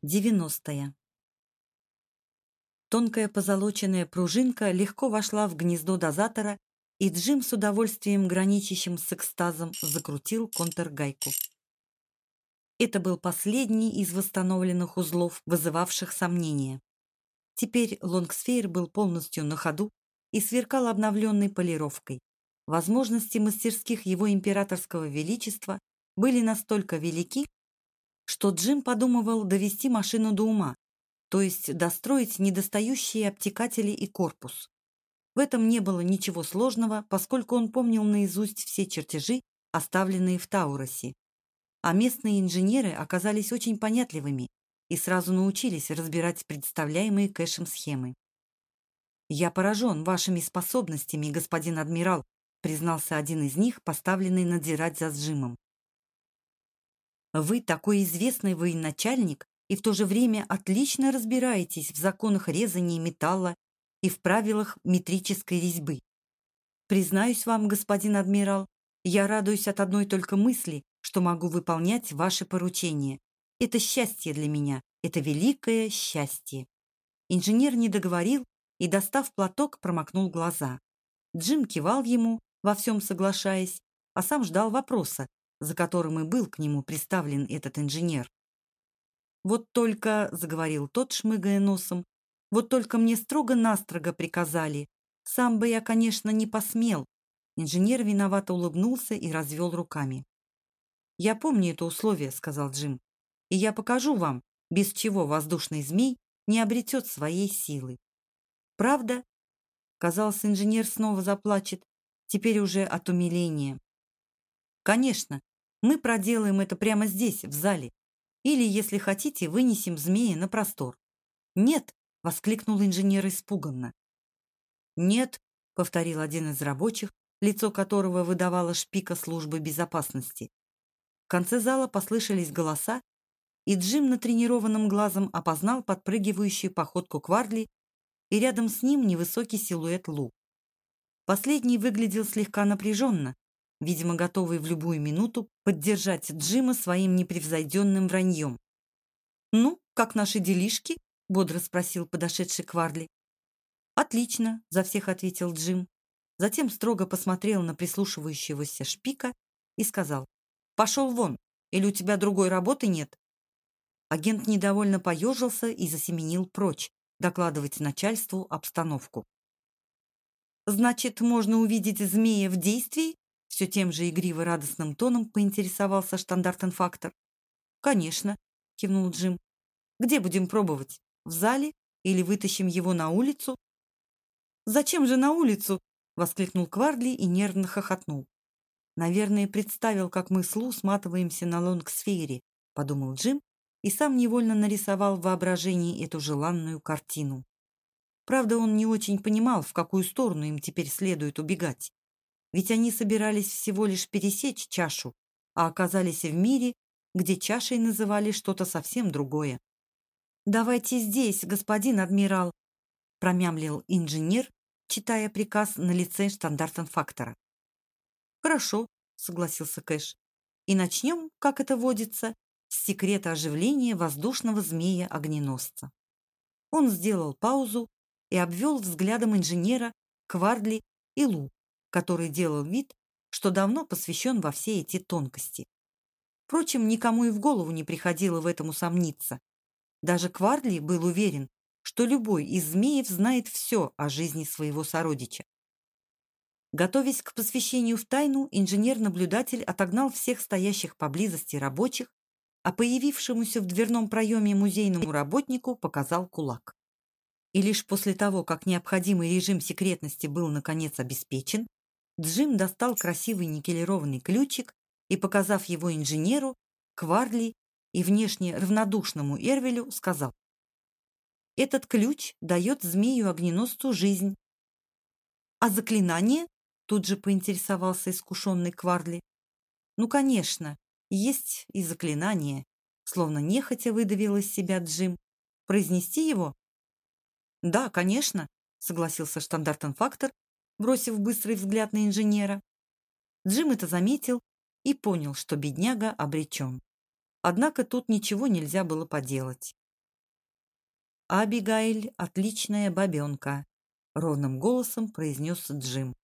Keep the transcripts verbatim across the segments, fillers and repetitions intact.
девяностая. Тонкая позолоченная пружинка легко вошла в гнездо дозатора, и Джим с удовольствием, граничащим с экстазом, закрутил контргайку. Это был последний из восстановленных узлов, вызывавших сомнения. Теперь лонгсфейр был полностью на ходу и сверкал обновленной полировкой. Возможности мастерских его императорского величества были настолько велики, что Джим подумывал довести машину до ума, то есть достроить недостающие обтекатели и корпус. В этом не было ничего сложного, поскольку он помнил наизусть все чертежи, оставленные в Тауросе. А местные инженеры оказались очень понятливыми и сразу научились разбирать представляемые Кэшем схемы. «Я поражен вашими способностями, господин адмирал», признался один из них, поставленный надзирать за Джимом. «Вы такой известный военачальник и в то же время отлично разбираетесь в законах резания металла и в правилах метрической резьбы. Признаюсь вам, господин адмирал, я радуюсь от одной только мысли, что могу выполнять ваши поручения. Это счастье для меня, это великое счастье». Инженер не договорил и, достав платок, промокнул глаза. Джим кивал ему, во всем соглашаясь, а сам ждал вопроса, за которым и был к нему приставлен этот инженер. «Вот только», — заговорил тот, шмыгая носом, «вот только мне строго-настрого приказали. Сам бы я, конечно, не посмел». Инженер виновато улыбнулся и развел руками. «Я помню это условие», — сказал Джим, «и я покажу вам, без чего воздушный змей не обретет своей силы». «Правда?» Казалось, инженер снова заплачет, теперь уже от умиления. «Конечно, мы проделаем это прямо здесь, в зале. Или, если хотите, вынесем змея на простор». «Нет!» — воскликнул инженер испуганно. «Нет!» — повторил один из рабочих, лицо которого выдавало шпика службы безопасности. В конце зала послышались голоса, и Джим натренированным глазом опознал подпрыгивающую походку Квардли и рядом с ним невысокий силуэт Лу. Последний выглядел слегка напряженно, видимо, готовый в любую минуту поддержать Джима своим непревзойденным враньем. «Ну, как наши делишки?» — бодро спросил подошедший Квардли. «Отлично», — за всех ответил Джим. Затем строго посмотрел на прислушивающегося шпика и сказал: «Пошел вон, или у тебя другой работы нет?» Агент недовольно поежился и засеменил прочь, докладывать начальству обстановку. «Значит, можно увидеть змея в действии?» Все тем же игриво-радостным тоном поинтересовался штандартенфактор. «Конечно», — кивнул Джим. «Где будем пробовать? В зале? Или вытащим его на улицу?» «Зачем же на улицу?» — воскликнул Квардли и нервно хохотнул. «Наверное, представил, как мы с Лу сматываемся на лонгсфере», — подумал Джим и сам невольно нарисовал в воображении эту желанную картину. Правда, он не очень понимал, в какую сторону им теперь следует убегать. Ведь они собирались всего лишь пересечь чашу, а оказались в мире, где чашей называли что-то совсем другое. «Давайте здесь, господин адмирал», — промямлил инженер, читая приказ на лице штандартенфактора. «Хорошо», — согласился Кэш. «И начнем, как это водится, с секрета оживления воздушного змея-огненосца». Он сделал паузу и обвел взглядом инженера, Квардли и Лу, который делал вид, что давно посвящен во все эти тонкости. Впрочем, никому и в голову не приходило в этом усомниться. Даже Квардли был уверен, что любой из змеев знает все о жизни своего сородича. Готовясь к посвящению в тайну, инженер-наблюдатель отогнал всех стоящих поблизости рабочих, а появившемуся в дверном проеме музейному работнику показал кулак. И лишь после того, как необходимый режим секретности был наконец обеспечен, Джим достал красивый никелированный ключик и, показав его инженеру, Квардли и внешне равнодушному Эрвелю, сказал: «Этот ключ дает змею-огненосцу жизнь». «А заклинание?» — тут же поинтересовался искушенный Квардли. «Ну, конечно, есть и заклинание», — словно нехотя выдавил из себя Джим. «Произнести его?» «Да, конечно», — согласился штандартенфактор, бросив быстрый взгляд на инженера. Джим это заметил и понял, что бедняга обречен. Однако тут ничего нельзя было поделать. «Абигайль – отличная бабенка», – ровным голосом произнес Джим.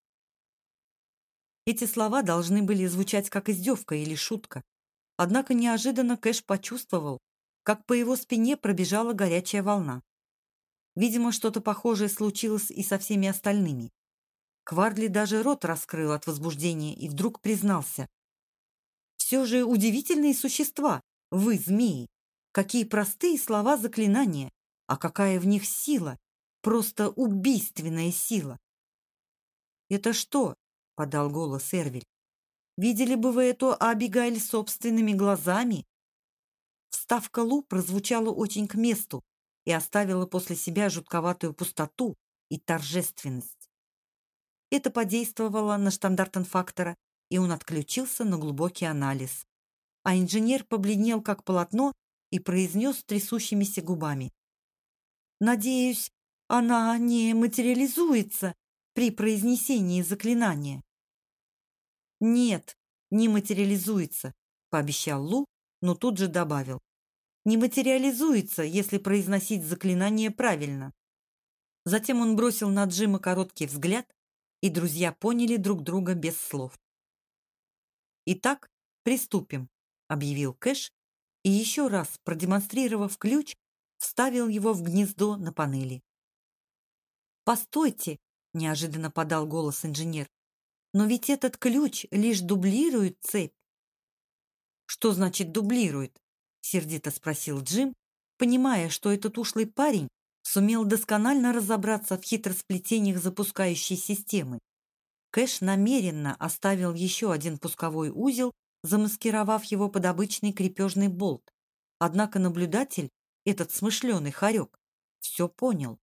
Эти слова должны были звучать как издевка или шутка. Однако неожиданно Кэш почувствовал, как по его спине пробежала горячая волна. Видимо, что-то похожее случилось и со всеми остальными. Квардли даже рот раскрыл от возбуждения и вдруг признался. «Все же удивительные существа, вы, змеи! Какие простые слова заклинания, а какая в них сила! Просто убийственная сила!» «Это что?» — подал голос Эрвиль. «Видели бы вы эту Абигайль собственными глазами?» Вставка Лу прозвучала очень к месту и оставила после себя жутковатую пустоту и торжественность. Это подействовало на штандартенфактора, и он отключился на глубокий анализ. А инженер побледнел, как полотно, и произнес трясущимися губами. «Надеюсь, она не материализуется при произнесении заклинания». «Нет, не материализуется», — пообещал Лу, но тут же добавил. «Не материализуется, если произносить заклинание правильно». Затем он бросил на Джима короткий взгляд, и друзья поняли друг друга без слов. «Итак, приступим», — объявил Кэш, и еще раз, продемонстрировав ключ, вставил его в гнездо на панели. «Постойте», — неожиданно подал голос инженер, «но ведь этот ключ лишь дублирует цепь». «Что значит дублирует?» — сердито спросил Джим, понимая, что этот ушлый парень сумел досконально разобраться в хитросплетениях запускающей системы. Кэш намеренно оставил еще один пусковой узел, замаскировав его под обычный крепежный болт. Однако наблюдатель, этот смышленый хорек, все понял.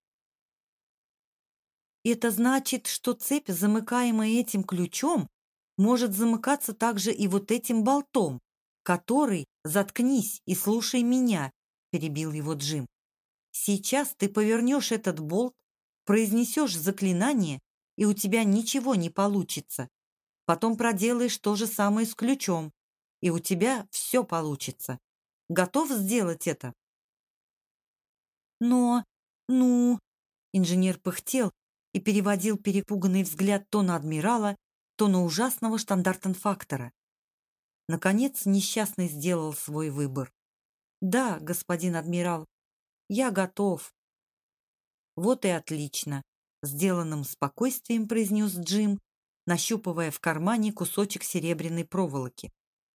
«Это значит, что цепь, замыкаемая этим ключом, может замыкаться также и вот этим болтом, который, заткнись и слушай меня», — перебил его Джим. «Сейчас ты повернешь этот болт, произнесешь заклинание, и у тебя ничего не получится. Потом проделаешь то же самое с ключом, и у тебя все получится. Готов сделать это?» «Но, ну...» Инженер пыхтел и переводил перепуганный взгляд то на адмирала, то на ужасного штандартенфактора. Наконец несчастный сделал свой выбор. «Да, господин адмирал, я готов». «Вот и отлично», — сделанным спокойствием произнес Джим, нащупывая в кармане кусочек серебряной проволоки.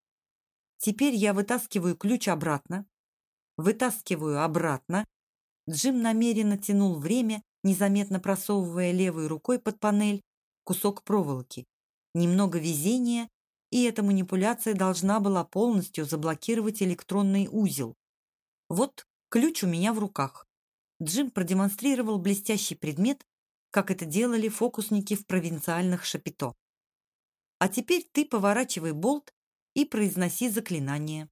«Теперь я вытаскиваю ключ обратно, вытаскиваю обратно». Джим намеренно тянул время, незаметно просовывая левой рукой под панель кусок проволоки. Немного везения, и эта манипуляция должна была полностью заблокировать электронный узел. «Вот ключ у меня в руках». Джим продемонстрировал блестящий предмет, как это делали фокусники в провинциальных шапито. «А теперь ты поворачивай болт и произноси заклинание».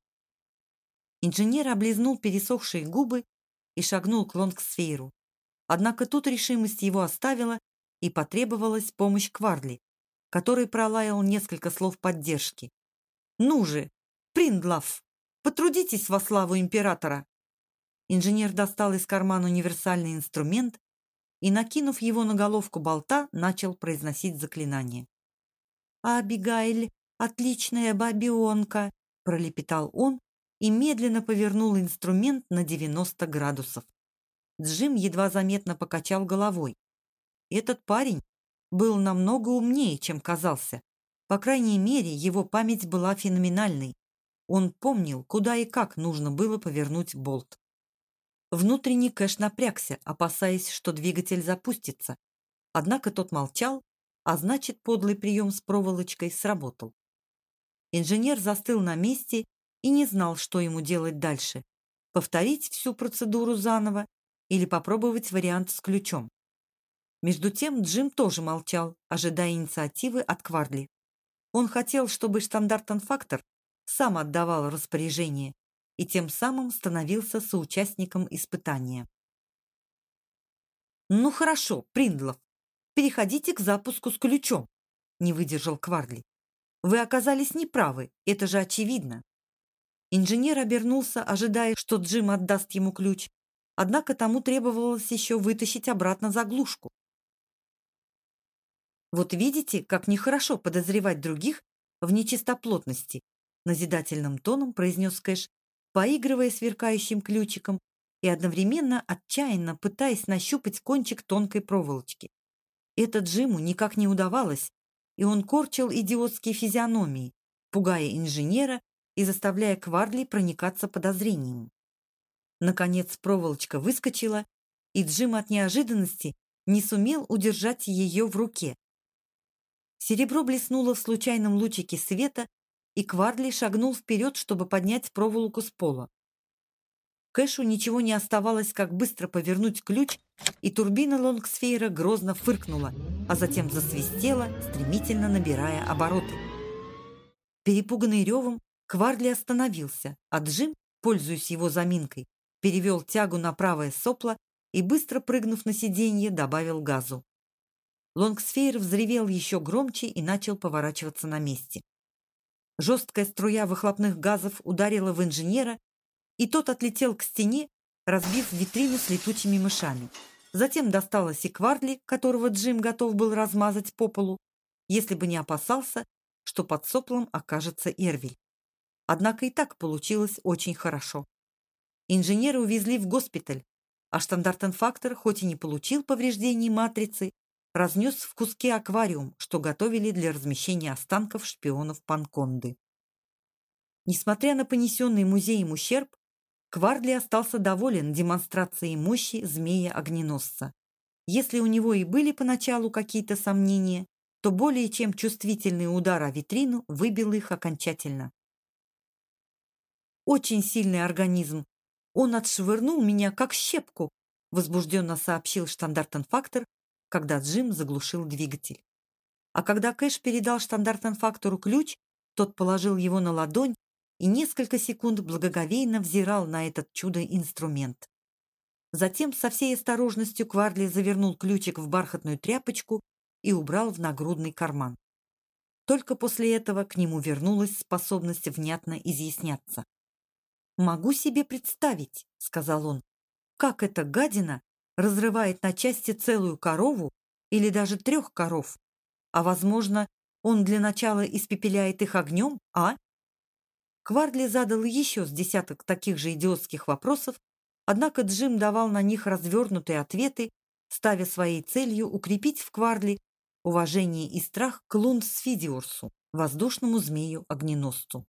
Инженер облизнул пересохшие губы и шагнул к лонгсфейру. Однако тут решимость его оставила, и потребовалась помощь Квардли, который пролаял несколько слов поддержки. «Ну же, Приндлав, потрудитесь во славу императора!» Инженер достал из кармана универсальный инструмент и, накинув его на головку болта, начал произносить заклинание. «Абигайль, отличная бабионка!» – пролепетал он и медленно повернул инструмент на девяносто градусов. Джим едва заметно покачал головой. Этот парень был намного умнее, чем казался. По крайней мере, его память была феноменальной. Он помнил, куда и как нужно было повернуть болт. Внутренний Кэш напрягся, опасаясь, что двигатель запустится. Однако тот молчал, а значит, подлый прием с проволочкой сработал. Инженер застыл на месте и не знал, что ему делать дальше. Повторить всю процедуру заново или попробовать вариант с ключом. Между тем Джим тоже молчал, ожидая инициативы от Квардли. Он хотел, чтобы штандартенфактор сам отдавал распоряжение и тем самым становился соучастником испытания. «Ну хорошо, Приндлов, переходите к запуску с ключом», — не выдержал Квардли. «Вы оказались неправы, это же очевидно». Инженер обернулся, ожидая, что Джим отдаст ему ключ, однако тому требовалось еще вытащить обратно заглушку. «Вот видите, как нехорошо подозревать других в нечистоплотности», назидательным тоном произнес Кэш, поигрывая сверкающим ключиком и одновременно отчаянно пытаясь нащупать кончик тонкой проволочки. Это Джиму никак не удавалось, и он корчил идиотские физиономии, пугая инженера и заставляя Квардли проникаться подозрением. Наконец проволочка выскочила, и Джим от неожиданности не сумел удержать ее в руке. Серебро блеснуло в случайном лучике света, и Квардли шагнул вперед, чтобы поднять проволоку с пола. Кэшу ничего не оставалось, как быстро повернуть ключ, и турбина лонгсфейра грозно фыркнула, а затем засвистела, стремительно набирая обороты. Перепуганный ревом, Квардли остановился, а Джим, пользуясь его заминкой, перевел тягу на правое сопло и, быстро прыгнув на сиденье, добавил газу. Лонгсфейр взревел еще громче и начал поворачиваться на месте. Жесткая струя выхлопных газов ударила в инженера, и тот отлетел к стене, разбив витрину с летучими мышами. Затем досталось и Квардли, которого Джим готов был размазать по полу, если бы не опасался, что под соплом окажется Эрвиль. Однако и так получилось очень хорошо. Инженера увезли в госпиталь, а штандартенфактор, хоть и не получил повреждений матрицы, разнес в куски аквариум, что готовили для размещения останков шпионов Панконды. Несмотря на понесенный музеем ущерб, Квардли остался доволен демонстрацией мощи змея-огненосца. Если у него и были поначалу какие-то сомнения, то более чем чувствительный удар о витрину выбил их окончательно. «Очень сильный организм. Он отшвырнул меня, как щепку», возбужденно сообщил штандартенфактор, когда Джим заглушил двигатель. А когда Кэш передал штандартенфактору ключ, тот положил его на ладонь и несколько секунд благоговейно взирал на этот чудо-инструмент. Затем со всей осторожностью Квардли завернул ключик в бархатную тряпочку и убрал в нагрудный карман. Только после этого к нему вернулась способность внятно изъясняться. «Могу себе представить», — сказал он, — «как эта гадина разрывает на части целую корову или даже трех коров, а, возможно, он для начала испепеляет их огнем, а?» Квардли задал еще с десяток таких же идиотских вопросов, однако Джим давал на них развернутые ответы, ставя своей целью укрепить в Квардли уважение и страх к Лундсфидиурсу, воздушному змею-огненосцу.